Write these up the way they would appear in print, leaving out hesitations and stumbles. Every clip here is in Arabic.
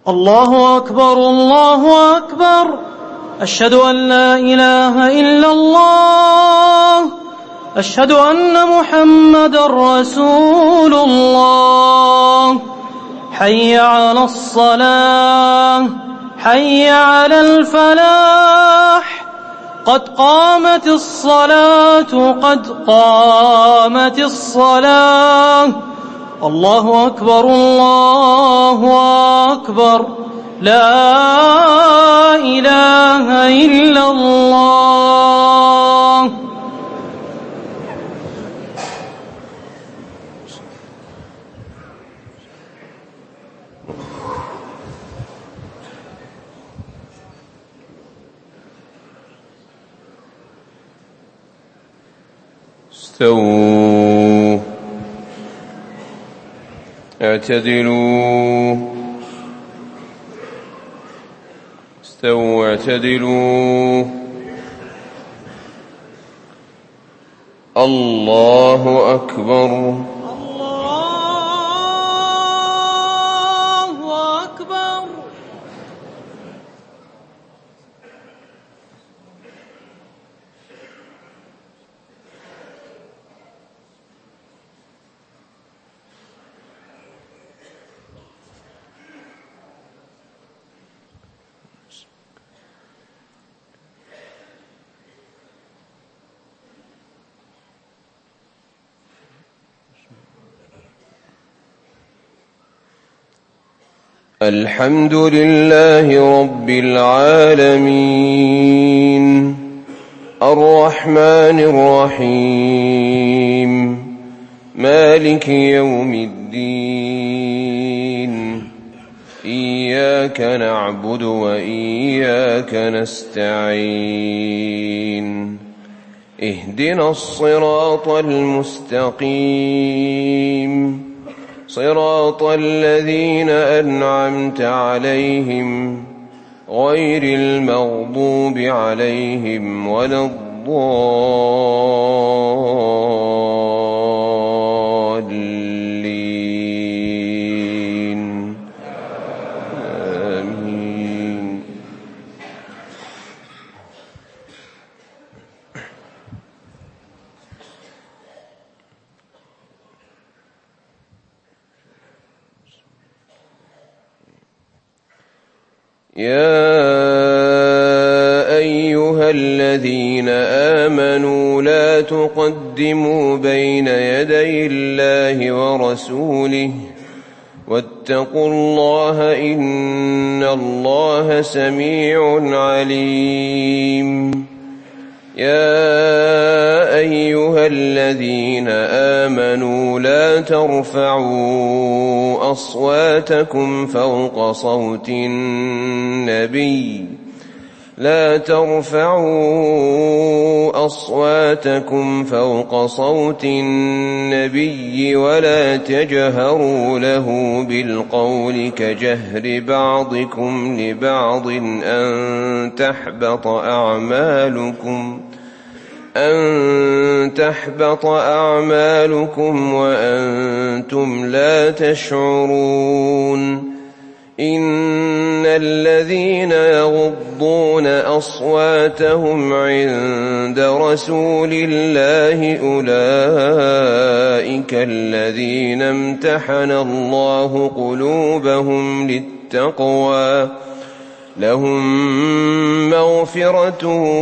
الله أكبر الله أكبر. أشهد أن لا إله إلا الله. أشهد أن محمدًا رسول الله. حي على الصلاة، حي على الفلاح، قد قامت الصلاة، قد قامت الصلاة. الله أكبر الله أكبر. لا إله إلا الله. استووا، اعتدلوا، استووا اعتدلوا. الله أكبر. الله أكبر. الحمد لله رب العالمين، الرحمن الرحيم، مالك يوم الدين. إياك نعبد وإياك نستعين. اهدنا الصراط المستقيم، صراط الذين أنعمت عليهم غير المغضوب عليهم ولا الضالين. آمين. يا أيها الذين آمنوا لا تقدموا بين يدي الله ورسوله واتقوا الله إن الله سميع عليم. يا أيها الذين آمنوا لا ترفعوا أصواتكم فوق صوت النبي، لا ترفعوا أصواتكم فوق صوت النبي ولا تجهروا له بالقول كجهر بعضكم لبعض أن تحبط أعمالكم وأنتم لا تشعرون. إن الذين يغضون أصواتهم عند رسول الله أولئك الذين امتحن الله قلوبهم للتقوى، لهم مغفرة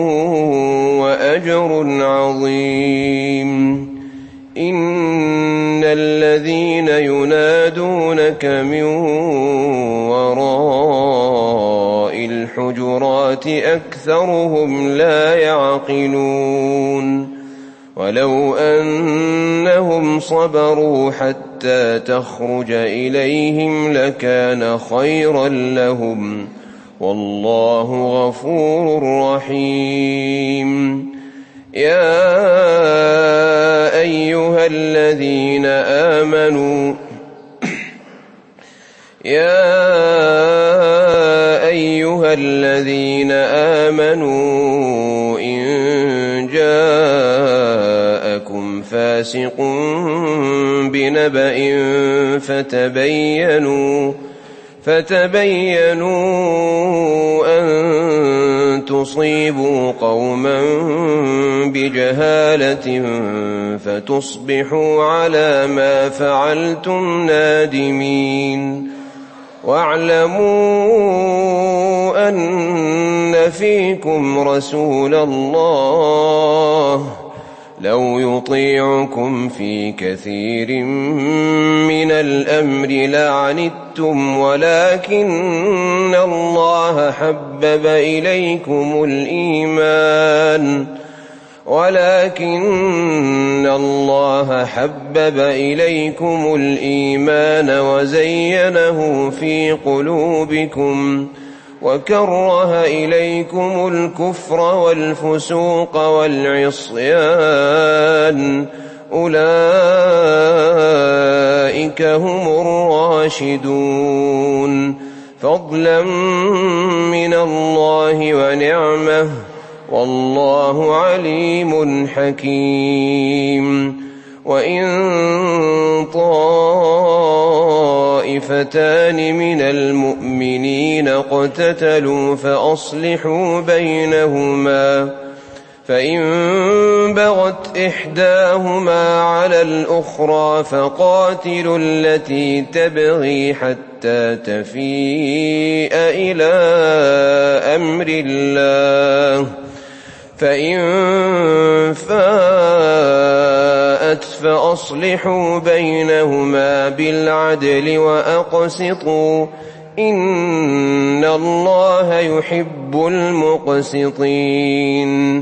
وأجر عظيم. إن الذين ينادونك من وراء الحجرات أكثرهم لا يعقلون. ولو أنهم صبروا حتى تخرج إليهم لكان خيرا لهم، والله غفور رحيم. يا أيها الذين آمنوا إن جاءكم فاسق بنبأ فتبينوا أن تصيبوا قوما بجهالة فتصبحوا على ما فعلتم نادمين. واعلموا أن فيكم رسول الله لو يطيعكم في كثير من الأمر لعنتم ولكن الله حبب إليكم الإيمان وزينه في قلوبكم وكره إليكم الكفر والفسوق والعصيان أولئك هم الراشدون فضلا من الله ونعمه والله عليم حكيم. وإن طائفتان من المؤمنين اقتتلوا فأصلحوا بينهما فإن بغت إحداهما على الأخرى فقاتلوا التي تبغي حتى تفيء إلى أمر الله فإن فاءت فأصلحوا بينهما بالعدل وأقسطوا إن الله يحب المقسطين.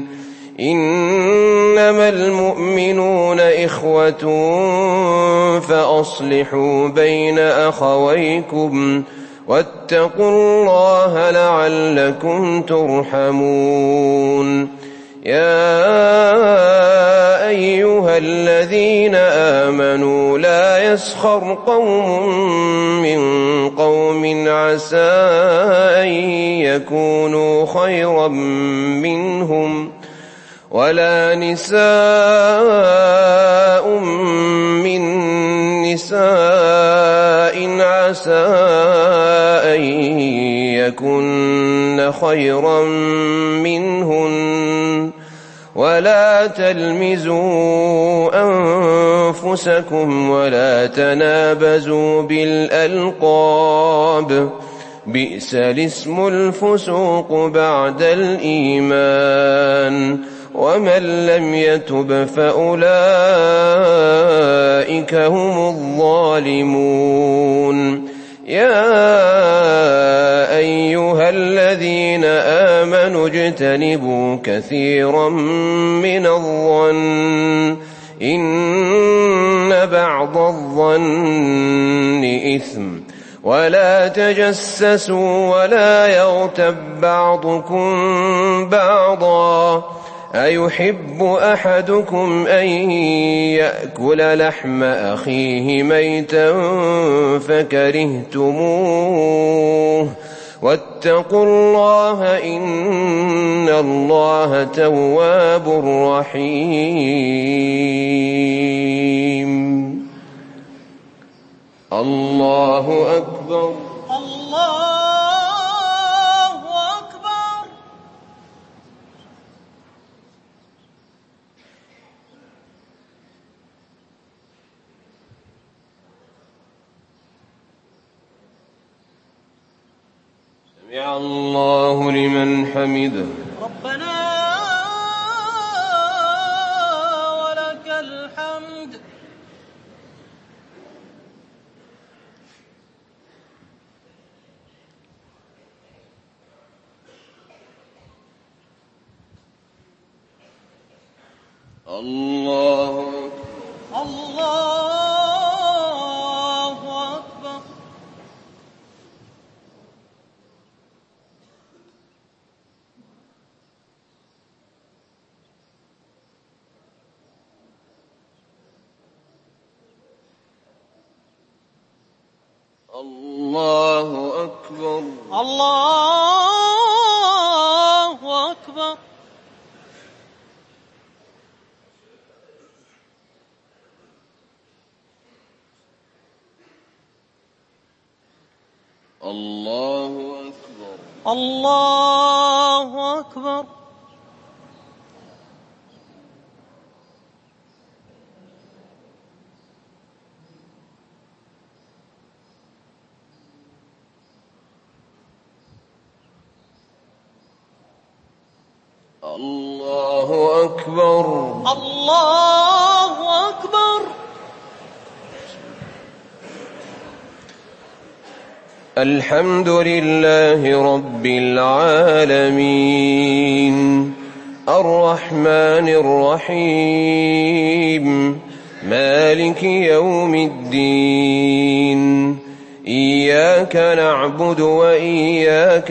إنما المؤمنون إخوة فأصلحوا بين أخويكم واتقوا الله لعلكم ترحمون. يا أيها الذين آمنوا لا يسخر قوم من قوم عسى أن يكونوا خيرا منهم ولا نساء من نساء عسى أن يكن خيرا منهن ولا تلمزوا أنفسكم ولا تنابزوا بالألقاب بئس الاسم الفسوق بعد الإيمان ومن لم يتب فأولئك هم الظالمون. يا أيها الذين آمنوا اجتنبوا كثيرا من الظن إن بعض الظن إثم ولا تجسسوا ولا يغتب بعضكم بعضا أيحب أحدكم أن يأكل لحم أخيه ميتا فكرهتموه واتقوا الله إن الله تواب رحيم. الله أكبر. سمع الله لمن حمده. ربنا ولك الحمد. الله أكبر. الله أكبر. الله أكبر. الله أكبر. الله أكبر. الله أكبر. الله أكبر. الحمد لله رب العالمين الرحمن الرحيم مالك يوم الدين إياك نعبد وإياك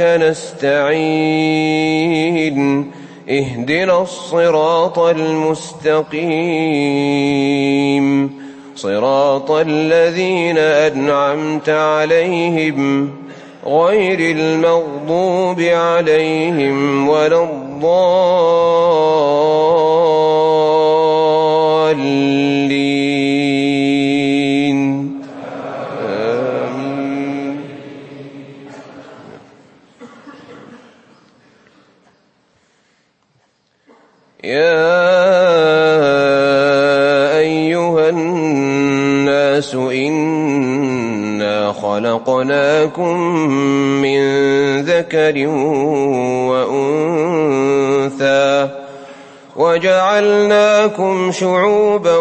نستعين اهدنا الصراط المستقيم صراط الذين أنعمت عليهم غير المغضوب عليهم ولا الضالين آمين. يا أيها الناس إنا خلقناكم من ذكر وأنثى وجعلناكم شعوبا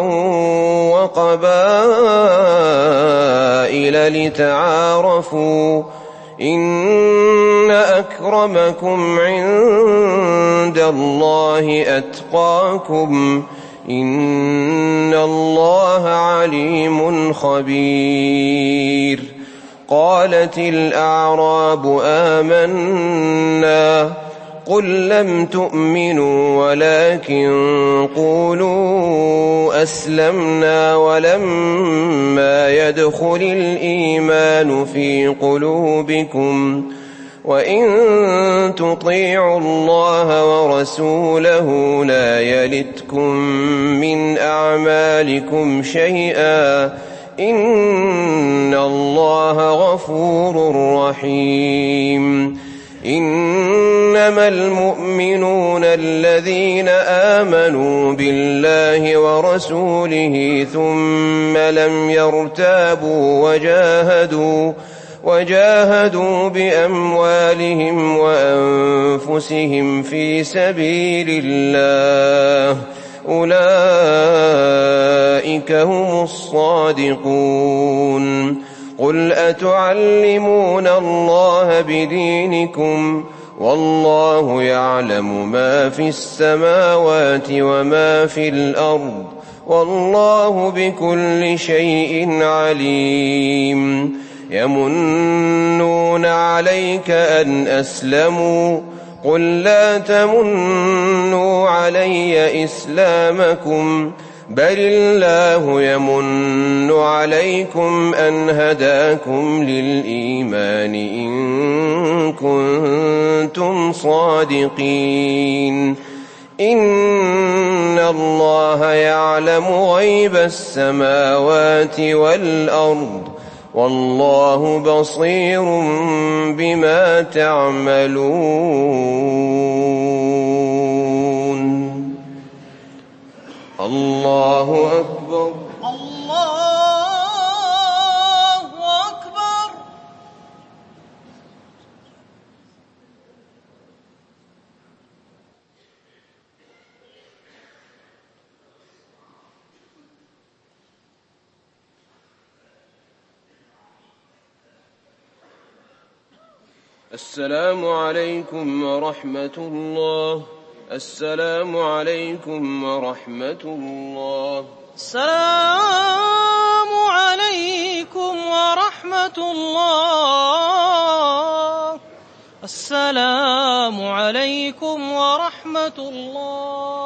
وقبائل لتعارفوا إن أكرمكم عند الله أتقاكم إن الله عليم خبير. قالت الأعراب آمنا قل لم تؤمنوا ولكن قولوا أسلمنا ولما يدخل الإيمان في قلوبكم وإن تطيعوا الله ورسوله لا يلتكم من أعمالكم شيئا إن الله غفور رحيم. إنما المؤمنون الذين آمنوا بالله ورسوله ثم لم يرتابوا وجاهدوا بأموالهم وأنفسهم في سبيل الله أولئك هم الصادقون. قل أتعلمون الله بدينكم والله يعلم ما في السماوات وما في الأرض والله بكل شيء عليم. يمنون عليك أن أسلموا قل لا تمنوا علي إسلامكم بل الله يمن عليكم أن هداكم للإيمان إن كنتم صادقين. إن الله يعلم غيب السماوات والأرض والله بصير بما تعملون. الله أكبر. الله أكبر. السلام عليكم ورحمة الله. السلام عليكم ورحمة الله. السلام عليكم ورحمة الله. السلام عليكم ورحمة الله.